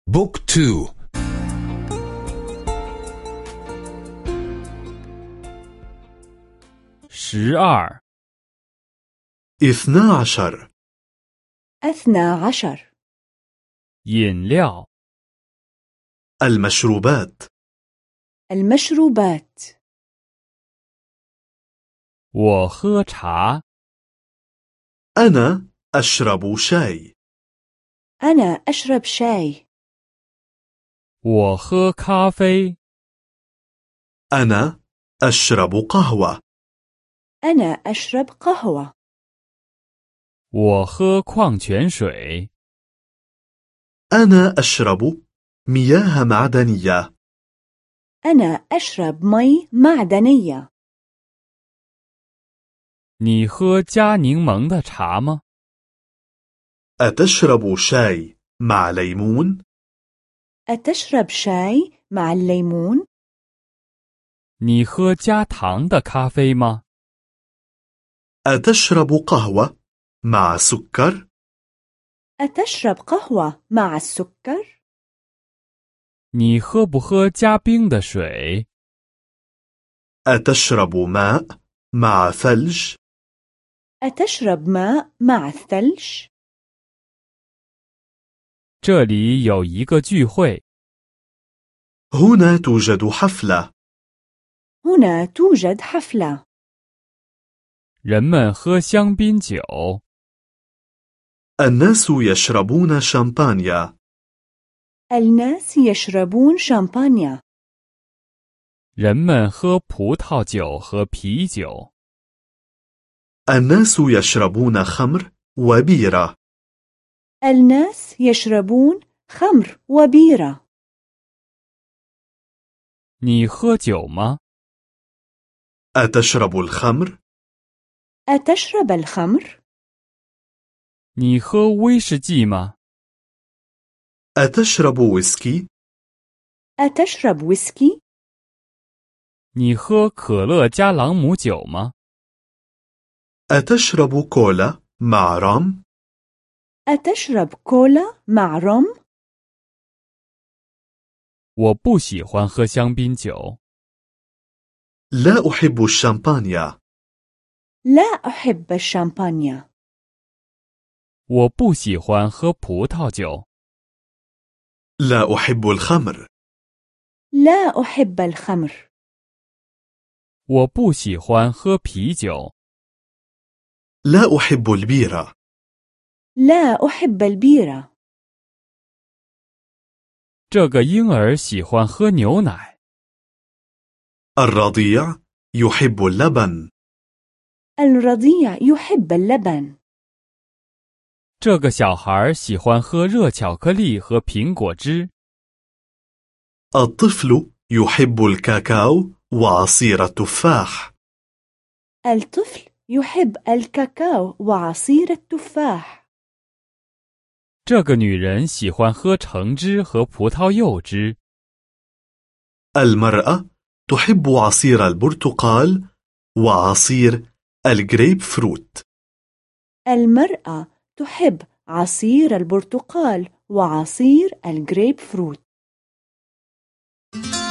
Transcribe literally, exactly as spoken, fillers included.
بوك تو. شر اثنا عشر. أثنى عشر. 饮料 المشروبات. المشروبات. 我喝茶 أنا أشرب شاي. أنا أشرب شاي. 我喝咖啡 أنا أشرب قهوة. أنا أشرب قهوة. 我喝矿泉水 أنا أشرب مياه معدنية. أنا أشرب مي معدنية. 你喝加柠檬的茶吗 أتشرب شاي مع ليمون؟ أتشرب شاي مع الليمون؟ 你喝加糖的咖啡吗 أتشرب قهوة مع سكر؟ أتشرب قهوة مع السكر؟ 你喝不喝加冰的水 أتشرب ماء مع ثلج؟ أتشرب ماء مع الثلج؟ 这里有一个聚会 هنا توجد حفلة. هنا توجد حفلة. 人们喝香槟酒 الناس يشربون شامبانيا. الناس يشربون شامبانيا. 人们喝葡萄酒和啤酒 الناس يشربون خمر وبيرة. الناس يشربون خمر وبيرة. 你喝酒吗 أتشرب الخمر؟ أتشرب الخمر؟ 你喝威士忌吗 أتشرب ويسكي؟ أتشرب ويسكي؟ 你喝可乐加朗姆酒吗 أتشرب كولا مع رام؟ أتشرب كولا مع روم؟ 我不喜欢喝香槟酒 لا أحب الشامبانيا. لا أحب الشامبانيا. 我不喜欢喝葡萄酒 لا أحب الخمر. لا أحب الخمر. 我不喜欢喝啤酒 لا أحب البيرة. لا أحب البيرة. 这个婴儿喜欢喝牛奶 الرضيع يحب اللبن. الرضيع يحب اللبن. 这个小孩喜欢喝热巧克力和苹果汁 الطفل يحب الكاكاو وعصير التفاح. الطفل يحب الكاكاو وعصير التفاح. 这个女人喜欢喝橙汁和葡萄柚汁 المرأة تحب عصير البرتقال وعصير الجريب فروت. المرأة تحب عصير البرتقال وعصير الجريب فروت.